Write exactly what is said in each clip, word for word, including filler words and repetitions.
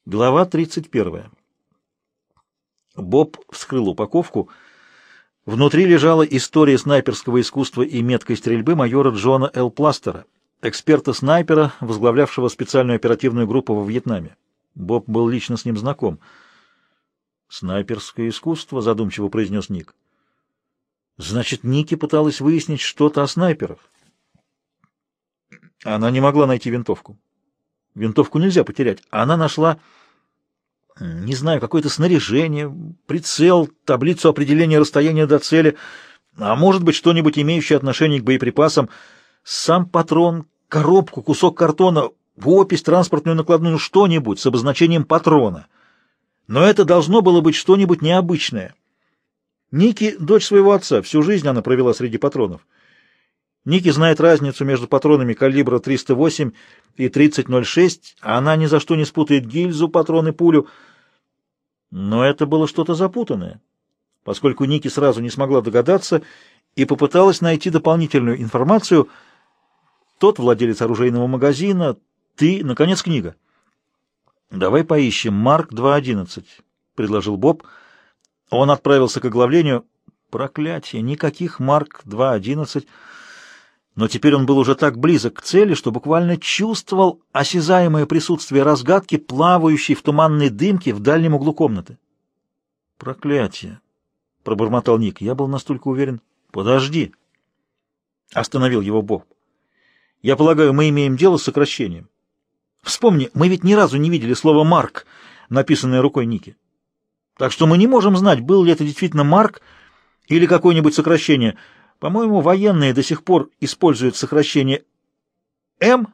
Глава тридцать первая. Боб вскрыл упаковку. Внутри лежала история снайперского искусства и меткой стрельбы майора Джона Л. Пластера, эксперта-снайпера, возглавлявшего специальную оперативную группу во Вьетнаме. Боб был лично с ним знаком. «Снайперское искусство», — задумчиво произнес Ник. «Значит, Ники пыталась выяснить что-то о снайперах». Она не могла найти винтовку. Винтовку нельзя потерять. Она нашла, не знаю, какое-то снаряжение, прицел, таблицу определения расстояния до цели, а может быть, что-нибудь имеющее отношение к боеприпасам, сам патрон, коробку, кусок картона, опись, транспортную накладную, что-нибудь с обозначением патрона. Но это должно было быть что-нибудь необычное. Ники — дочь своего отца, всю жизнь она провела среди патронов. Ники знает разницу между патронами калибра триста восемь и тридцать ноль шесть, а она ни за что не спутает гильзу, патрон и пулю. Но это было что-то запутанное, поскольку Ники сразу не смогла догадаться и попыталась найти дополнительную информацию. Тот владелец оружейного магазина, ты, наконец, книга. «Давай поищем Марк два одиннадцать», — предложил Боб. Он отправился к оглавлению. Проклятие, никаких Марк два одиннадцать. Но теперь он был уже так близок к цели, что буквально чувствовал осязаемое присутствие разгадки, плавающей в туманной дымке в дальнем углу комнаты. «Проклятие!» — пробормотал Ник. Я был настолько уверен. «Подожди!» — остановил его Боб. «Я полагаю, мы имеем дело с сокращением. Вспомни, мы ведь ни разу не видели слово «Марк», написанное рукой Ники. Так что мы не можем знать, был ли это действительно Марк или какое-нибудь сокращение. По-моему, военные до сих пор используют сокращение «М»,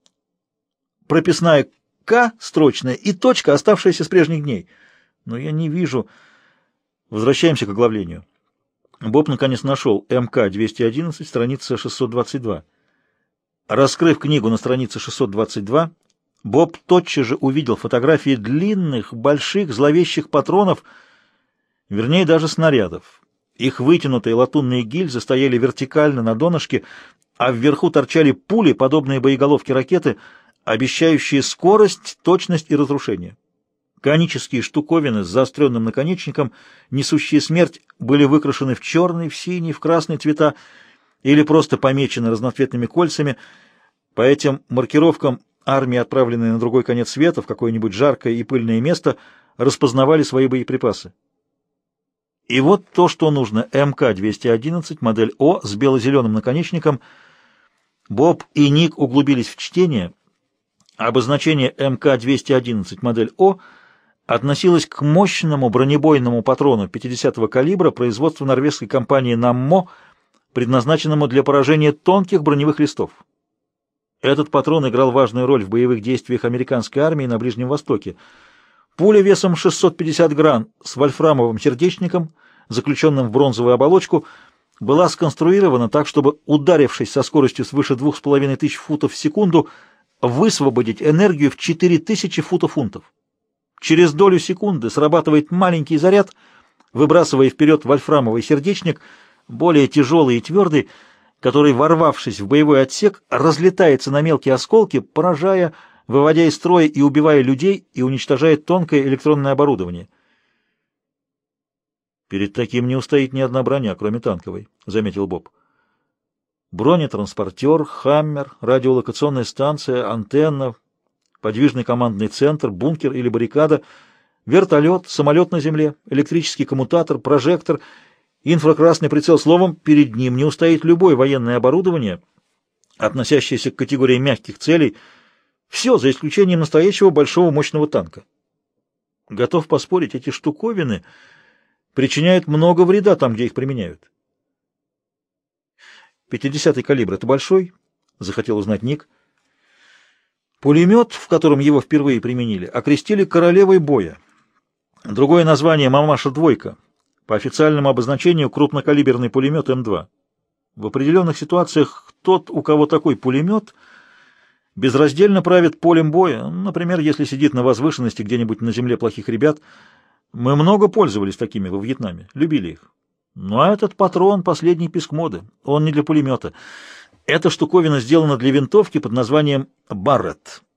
прописная «К» строчная и точка, оставшаяся с прежних дней. Но я не вижу. Возвращаемся к оглавлению. Боб наконец нашел эм ка двести одиннадцать, страница шестьсот двадцать два. Раскрыв книгу на странице шестьсот двадцать два, Боб тотчас же увидел фотографии длинных, больших, зловещих патронов, вернее, даже снарядов. Их вытянутые латунные гильзы стояли вертикально на донышке, а вверху торчали пули, подобные боеголовке ракеты, обещающие скорость, точность и разрушение. Конические штуковины с заостренным наконечником, несущие смерть, были выкрашены в черный, в синий, в красный цвета или просто помечены разноцветными кольцами. По этим маркировкам армии, отправленные на другой конец света, в какое-нибудь жаркое и пыльное место, распознавали свои боеприпасы. И вот то, что нужно. эм ка двести одиннадцать, модель О, с бело-зеленым наконечником. Боб и Ник углубились в чтение. Обозначение эм ка двести одиннадцать, модель О, относилось к мощному бронебойному патрону пятидесятого калибра производства норвежской компании «Наммо», предназначенному для поражения тонких броневых листов. Этот патрон играл важную роль в боевых действиях американской армии на Ближнем Востоке. Пуля весом шестьсот пятьдесят грамм с вольфрамовым сердечником, заключенным в бронзовую оболочку, была сконструирована так, чтобы, ударившись со скоростью свыше двух с половиной тысяч футов в секунду, высвободить энергию в четыре тысячи футов-фунтов. Через долю секунды срабатывает маленький заряд, выбрасывая вперед вольфрамовый сердечник, более тяжелый и твердый, который, ворвавшись в боевой отсек, разлетается на мелкие осколки, поражая, выводя из строя и убивая людей, и уничтожает тонкое электронное оборудование. «Перед таким не устоит ни одна броня, кроме танковой», — заметил Боб. «Бронетранспортер, хаммер, радиолокационная станция, антенна, подвижный командный центр, бункер или баррикада, вертолет, самолет на земле, электрический коммутатор, прожектор, инфракрасный прицел. Словом, перед ним не устоит любое военное оборудование, относящееся к категории мягких целей, все, за исключением настоящего большого мощного танка. Готов поспорить, эти штуковины причиняют много вреда там, где их применяют». «Пятидесятый калибр — это большой?» — захотел узнать Ник. Пулемет, в котором его впервые применили, окрестили «королевой боя». Другое название — «Мамаша-двойка». По официальному обозначению крупнокалиберный пулемет эм два. В определенных ситуациях тот, у кого такой пулемет, безраздельно правит полем боя. Например, если сидит на возвышенности где-нибудь на земле плохих ребят. Мы много пользовались такими во Вьетнаме, любили их. Но этот патрон — последний писк моды. Он не для пулемета. Эта штуковина сделана для винтовки под названием «Барретт».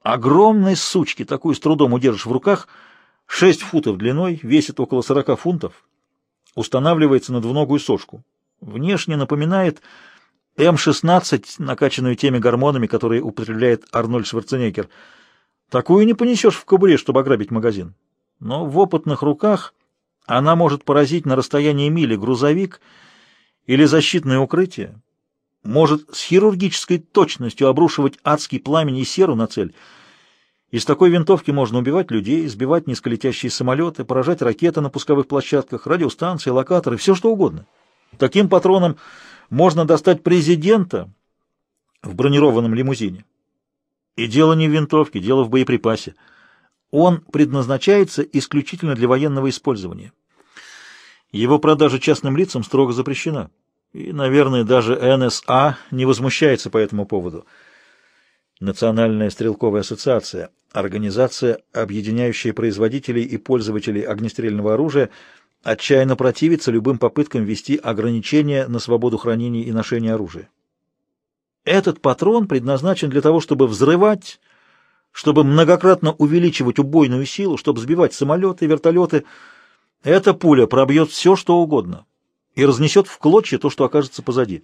Огромной сучки, такую с трудом удержишь в руках, шесть футов длиной, весит около сорока фунтов, устанавливается на двуногую сошку. Внешне напоминает эм шестнадцать, накачанную теми гормонами, которые употребляет Арнольд Шварценеггер. Такую не понесешь в кобуре, чтобы ограбить магазин. Но в опытных руках она может поразить на расстоянии мили грузовик или защитное укрытие, может с хирургической точностью обрушивать адский пламень и серу на цель. Из такой винтовки можно убивать людей, сбивать низколетящие самолеты, поражать ракеты на пусковых площадках, радиостанции, локаторы, все что угодно. Таким патроном можно достать президента в бронированном лимузине. И дело не в винтовке, дело в боеприпасе. Он предназначается исключительно для военного использования. Его продажа частным лицам строго запрещена. И, наверное, даже эн эс а не возмущается по этому поводу. Национальная стрелковая ассоциация, организация, объединяющая производителей и пользователей огнестрельного оружия, отчаянно противится любым попыткам ввести ограничения на свободу хранения и ношения оружия. Этот патрон предназначен для того, чтобы взрывать, чтобы многократно увеличивать убойную силу, чтобы сбивать самолеты, вертолеты. Эта пуля пробьет все, что угодно, и разнесет в клочья то, что окажется позади.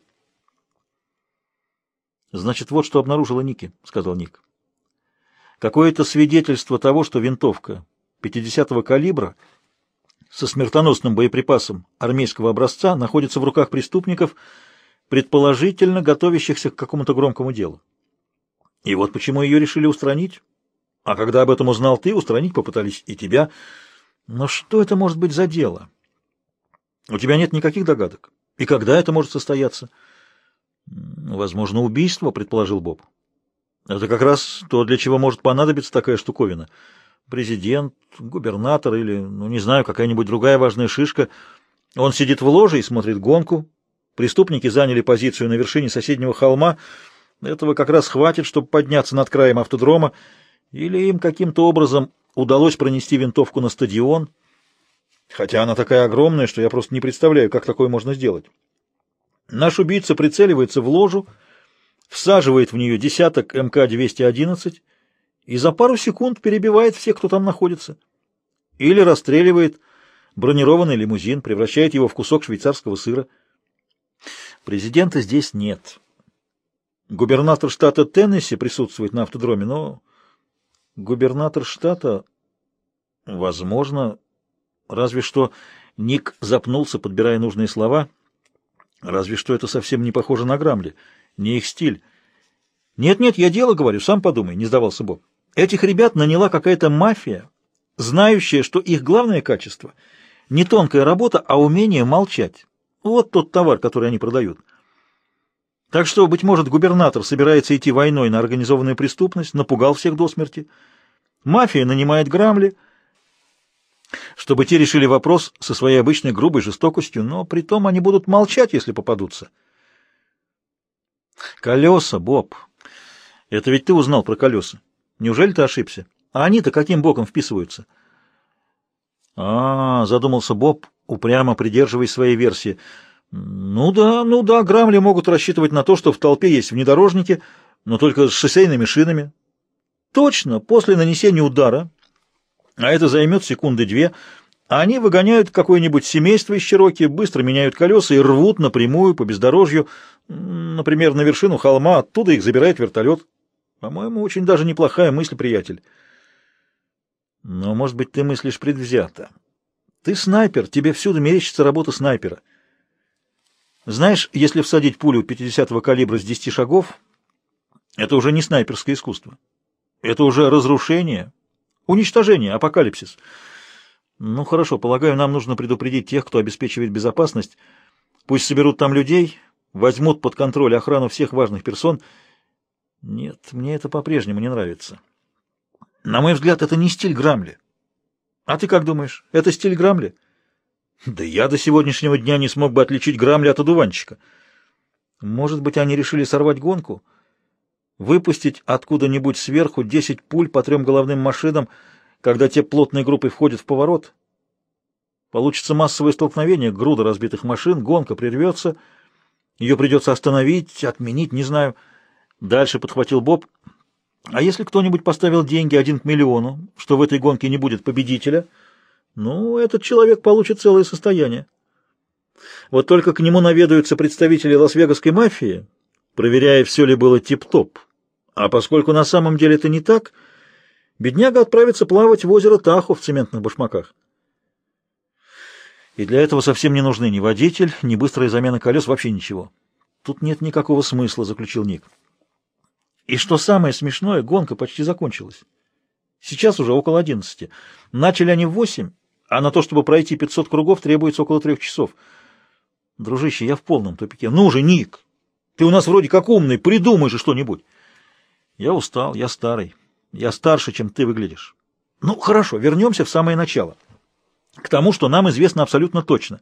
«Значит, вот что обнаружила Ники», — сказал Ник. «Какое-то свидетельство того, что винтовка пятидесятого калибра со смертоносным боеприпасом армейского образца находится в руках преступников, предположительно готовящихся к какому-то громкому делу. И вот почему ее решили устранить. А когда об этом узнал ты, устранить попытались и тебя. Но что это может быть за дело? У тебя нет никаких догадок. И когда это может состояться?» «Возможно, убийство», — предположил Боб. «Это как раз то, для чего может понадобиться такая штуковина. Президент, губернатор или, ну, не знаю, какая-нибудь другая важная шишка. Он сидит в ложе и смотрит гонку. Преступники заняли позицию на вершине соседнего холма. Этого как раз хватит, чтобы подняться над краем автодрома. Или им каким-то образом удалось пронести винтовку на стадион. Хотя она такая огромная, что я просто не представляю, как такое можно сделать. Наш убийца прицеливается в ложу, всаживает в нее десяток эм ка двести одиннадцать и за пару секунд перебивает всех, кто там находится. Или расстреливает бронированный лимузин, превращает его в кусок швейцарского сыра. Президента здесь нет. Губернатор штата Теннесси присутствует на автодроме, но губернатор штата, возможно, разве что... Ник запнулся, подбирая нужные слова. Разве что это совсем не похоже на Грамли, не их стиль. «Нет-нет, я дело говорю, сам подумай», — не сдавался Боб. «Этих ребят наняла какая-то мафия, знающая, что их главное качество — не тонкая работа, а умение молчать. Вот тот товар, который они продают. Так что, быть может, губернатор собирается идти войной на организованную преступность, напугал всех до смерти. Мафия нанимает Грамли, чтобы те решили вопрос со своей обычной грубой жестокостью, но притом они будут молчать, если попадутся». «Колеса, Боб. Это ведь ты узнал про колеса. Неужели ты ошибся? А они-то каким боком вписываются?» «А, — задумался Боб, упрямо придерживаясь своей версии. Ну да, ну да, Грамли могут рассчитывать на то, что в толпе есть внедорожники, но только с шоссейными шинами. Точно, после нанесения удара, а это займет секунды две, они выгоняют какое-нибудь семейство из Чероки, быстро меняют колеса и рвут напрямую по бездорожью, например, на вершину холма, оттуда их забирает вертолет. По-моему, очень даже неплохая мысль, приятель». «Но, может быть, ты мыслишь предвзято. Ты снайпер, тебе всюду мерещится работа снайпера. Знаешь, если всадить пулю пятидесятого калибра с десяти шагов, это уже не снайперское искусство. Это уже разрушение, уничтожение, апокалипсис. Ну, хорошо, полагаю, нам нужно предупредить тех, кто обеспечивает безопасность. Пусть соберут там людей, возьмут под контроль охрану всех важных персон. Нет, мне это по-прежнему не нравится. На мой взгляд, это не стиль Грамли. А ты как думаешь, это стиль Грамли? Да я до сегодняшнего дня не смог бы отличить Грамли от одуванчика. Может быть, они решили сорвать гонку? Выпустить откуда-нибудь сверху десять пуль по трем головным машинам, когда те плотной группой входят в поворот? Получится массовое столкновение, груда разбитых машин, гонка прервется, ее придется остановить, отменить, не знаю. Дальше подхватил Боб. А если кто-нибудь поставил деньги один к миллиону, что в этой гонке не будет победителя, ну, этот человек получит целое состояние. Вот только к нему наведаются представители лас-вегасской мафии, проверяя, все ли было тип-топ. А поскольку на самом деле это не так, бедняга отправится плавать в озеро Тахо в цементных башмаках. И для этого совсем не нужны ни водитель, ни быстрая замена колес, вообще ничего. Тут нет никакого смысла, заключил Ник. И что самое смешное, гонка почти закончилась. Сейчас уже около одиннадцати. Начали они в восемь, а на то, чтобы пройти пятьсот кругов, требуется около трех часов. Дружище, я в полном тупике. Ну же, Ник, ты у нас вроде как умный, придумай же что-нибудь. Я устал, я старый. Я старше, чем ты выглядишь. Ну, хорошо, вернемся в самое начало. К тому, что нам известно абсолютно точно.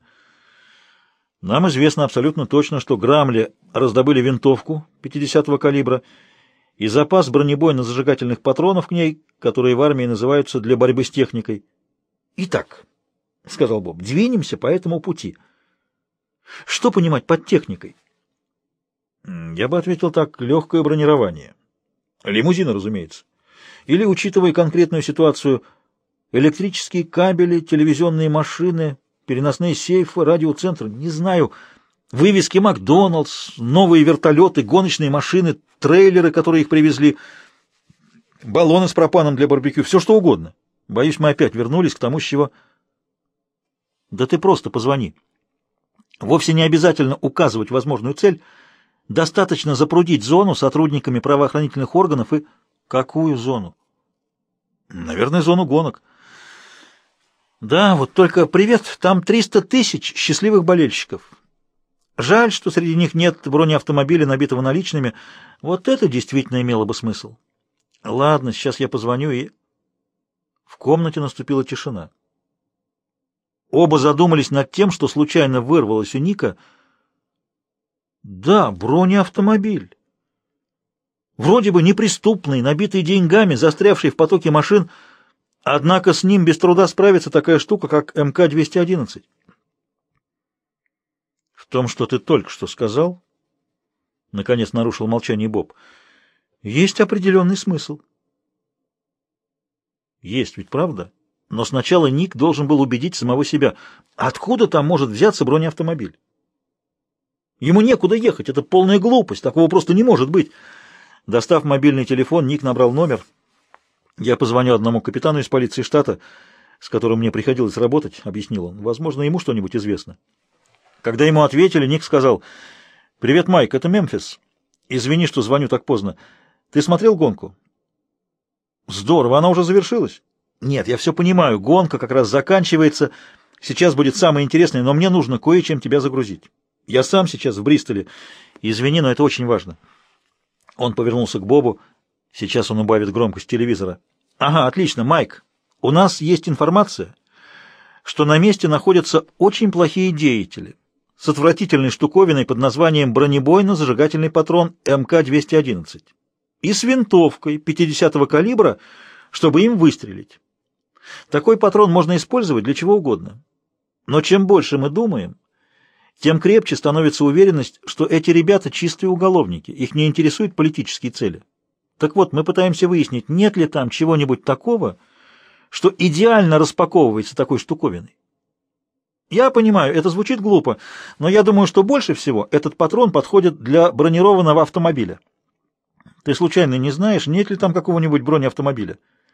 Нам известно абсолютно точно, что Грамли раздобыли винтовку пятидесятого калибра и запас бронебойно-зажигательных патронов к ней, которые в армии называются для борьбы с техникой. Итак, — сказал Боб, — двинемся по этому пути. Что понимать под техникой? Я бы ответил так: легкое бронирование. Лимузины, разумеется. Или, учитывая конкретную ситуацию, электрические кабели, телевизионные машины, переносные сейфы, радиоцентры, не знаю, вывески Макдоналдс, новые вертолеты, гоночные машины, трейлеры, которые их привезли, баллоны с пропаном для барбекю, все что угодно. Боюсь, мы опять вернулись к тому, с чего... Да ты просто позвони. Вовсе не обязательно указывать возможную цель, достаточно запрудить зону сотрудниками правоохранительных органов и... Какую зону? Наверное, зону гонок. Да, вот только привет, там триста тысяч счастливых болельщиков. Жаль, что среди них нет бронеавтомобиля, набитого наличными. Вот это действительно имело бы смысл. Ладно, сейчас я позвоню и... В комнате наступила тишина. Оба задумались над тем, что случайно вырвалось у Ника. Да, бронеавтомобиль. Вроде бы неприступный, набитый деньгами, застрявший в потоке машин, однако с ним без труда справится такая штука, как эм ка двести одиннадцать. В том, что ты только что сказал, наконец нарушил молчание Боб, есть определенный смысл. Есть ведь, правда? Но сначала Ник должен был убедить самого себя, откуда там может взяться бронеавтомобиль. Ему некуда ехать, это полная глупость, такого просто не может быть. Достав мобильный телефон, Ник набрал номер. «Я позвоню одному капитану из полиции штата, с которым мне приходилось работать», — объяснил он. «Возможно, ему что-нибудь известно». Когда ему ответили, Ник сказал: «Привет, Майк, это Мемфис. Извини, что звоню так поздно. Ты смотрел гонку?» «Здорово, она уже завершилась?» «Нет, я все понимаю, гонка как раз заканчивается. Сейчас будет самое интересное, но мне нужно кое-чем тебя загрузить. Я сам сейчас в Бристоле. Извини, но это очень важно». Он повернулся к Бобу. Сейчас он убавит громкость телевизора. «Ага, отлично, Майк. У нас есть информация, что на месте находятся очень плохие деятели с отвратительной штуковиной под названием бронебойно-зажигательный патрон эм ка двести одиннадцать и с винтовкой пятидесятого калибра, чтобы им выстрелить. Такой патрон можно использовать для чего угодно. Но чем больше мы думаем, тем крепче становится уверенность, что эти ребята чистые уголовники, их не интересуют политические цели. Так вот, мы пытаемся выяснить, нет ли там чего-нибудь такого, что идеально распаковывается такой штуковиной. Я понимаю, это звучит глупо, но я думаю, что больше всего этот патрон подходит для бронированного автомобиля. Ты случайно не знаешь, нет ли там какого-нибудь бронеавтомобиля?»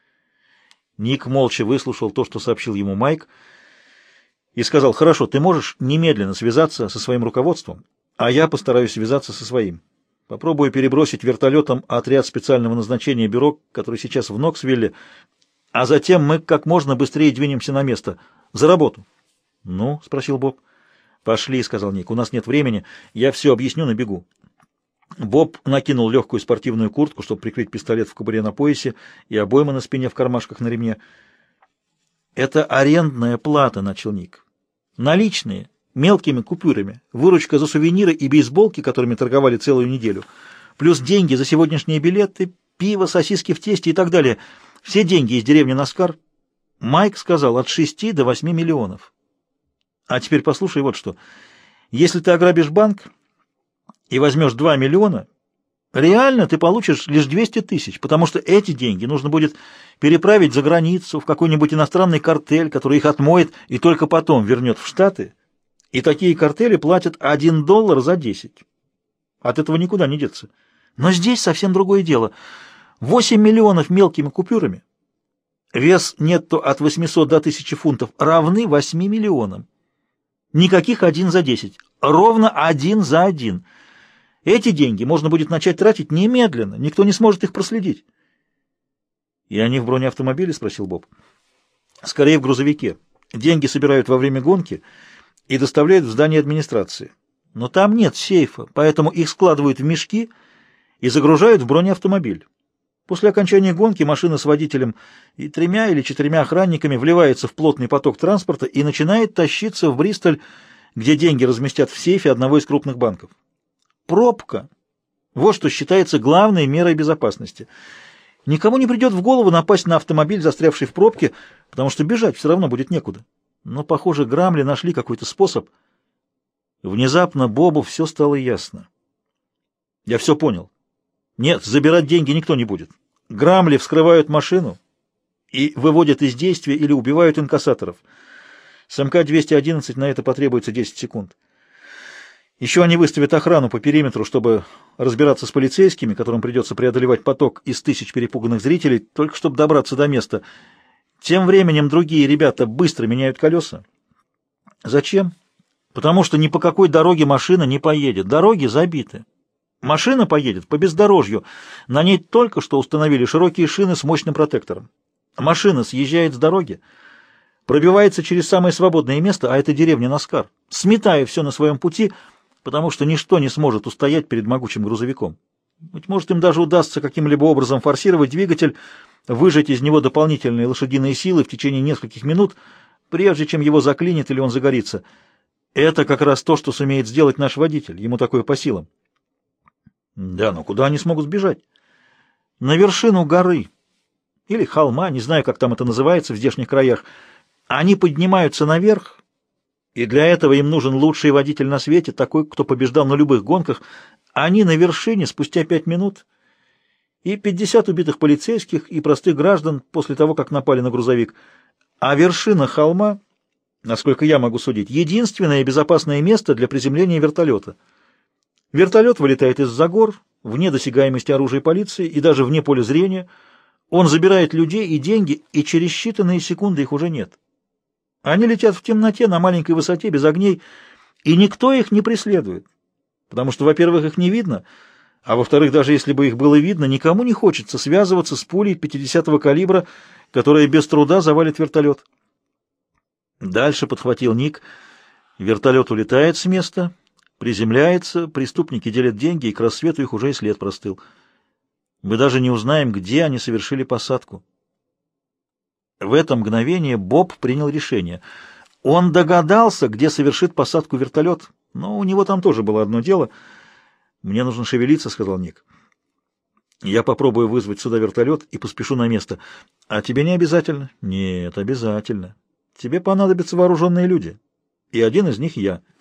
Ник молча выслушал то, что сообщил ему Майк, и сказал: «Хорошо, ты можешь немедленно связаться со своим руководством, а я постараюсь связаться со своим. Попробую перебросить вертолетом отряд специального назначения бюро, который сейчас в Ноксвилле, а затем мы как можно быстрее двинемся на место. За работу». «Ну?» — спросил Боб. «Пошли», — сказал Ник, — «у нас нет времени, я все объясню на бегу». Боб накинул легкую спортивную куртку, чтобы прикрыть пистолет в кобуре на поясе и обоймы на спине в кармашках на ремне. «Это арендная плата», — начал Ник. «Наличные, мелкими купюрами, выручка за сувениры и бейсболки, которыми торговали целую неделю, плюс деньги за сегодняшние билеты, пиво, сосиски в тесте и так далее. Все деньги из деревни Наскар». Майк сказал: «От шести до восьми миллионов». А теперь послушай вот что. Если ты ограбишь банк и возьмешь два миллиона, Реально ты получишь лишь двести тысяч, потому что эти деньги нужно будет переправить за границу в какой-нибудь иностранный картель, который их отмоет и только потом вернет в Штаты. И такие картели платят один доллар за десять. От этого никуда не деться. Но здесь совсем другое дело. восемь миллионов мелкими купюрами. Вес нетто от восьмисот до тысячи фунтов равны восьми миллионам. Никаких один за десять. Ровно один за один. Эти деньги можно будет начать тратить немедленно. Никто не сможет их проследить. — И они в бронеавтомобиле? — спросил Боб. — Скорее в грузовике. Деньги собирают во время гонки и доставляют в здание администрации. Но там нет сейфа, поэтому их складывают в мешки и загружают в бронеавтомобиль. После окончания гонки машина с водителем и тремя или четырьмя охранниками вливается в плотный поток транспорта и начинает тащиться в Бристоль, где деньги разместят в сейфе одного из крупных банков. Пробка. Вот что считается главной мерой безопасности. Никому не придет в голову напасть на автомобиль, застрявший в пробке, потому что бежать все равно будет некуда. Но, похоже, Грамли нашли какой-то способ. Внезапно Бобу все стало ясно. Я все понял. Нет, забирать деньги никто не будет. Грамли вскрывают машину и выводят из действия или убивают инкассаторов. С эм ка двести одиннадцать на это потребуется десять секунд. Еще они выставят охрану по периметру, чтобы разбираться с полицейскими, которым придется преодолевать поток из тысяч перепуганных зрителей, только чтобы добраться до места. Тем временем другие ребята быстро меняют колеса. Зачем? Потому что ни по какой дороге машина не поедет. Дороги забиты. Машина поедет по бездорожью. На ней только что установили широкие шины с мощным протектором. Машина съезжает с дороги, пробивается через самое свободное место, а это деревня Наскар, сметая все на своем пути, потому что ничто не сможет устоять перед могучим грузовиком. Быть может, им даже удастся каким-либо образом форсировать двигатель, выжать из него дополнительные лошадиные силы в течение нескольких минут, прежде чем его заклинит или он загорится. Это как раз то, что сумеет сделать наш водитель, ему такое по силам. Да, но куда они смогут сбежать? На вершину горы или холма, не знаю, как там это называется в здешних краях. Они поднимаются наверх, и для этого им нужен лучший водитель на свете, такой, кто побеждал на любых гонках. Они на вершине спустя пять минут, и пятьдесят убитых полицейских и простых граждан после того, как напали на грузовик. А вершина холма, насколько я могу судить, единственное безопасное место для приземления вертолета. Вертолет вылетает из-за гор, вне досягаемости оружия полиции и даже вне поля зрения. Он забирает людей и деньги, и через считанные секунды их уже нет. Они летят в темноте на маленькой высоте, без огней, и никто их не преследует. Потому что, во-первых, их не видно, а во-вторых, даже если бы их было видно, никому не хочется связываться с пулей пятидесятого калибра, которая без труда завалит вертолет. Дальше подхватил Ник. Вертолет улетает с места, приземляется, преступники делят деньги, и к рассвету их уже и след простыл. Мы даже не узнаем, где они совершили посадку. В это мгновение Боб принял решение. Он догадался, где совершит посадку вертолет, но у него там тоже было одно дело. «Мне нужно шевелиться», — сказал Ник. «Я попробую вызвать сюда вертолет и поспешу на место. А тебе не обязательно?» «Нет, обязательно. Тебе понадобятся вооруженные люди, и один из них я».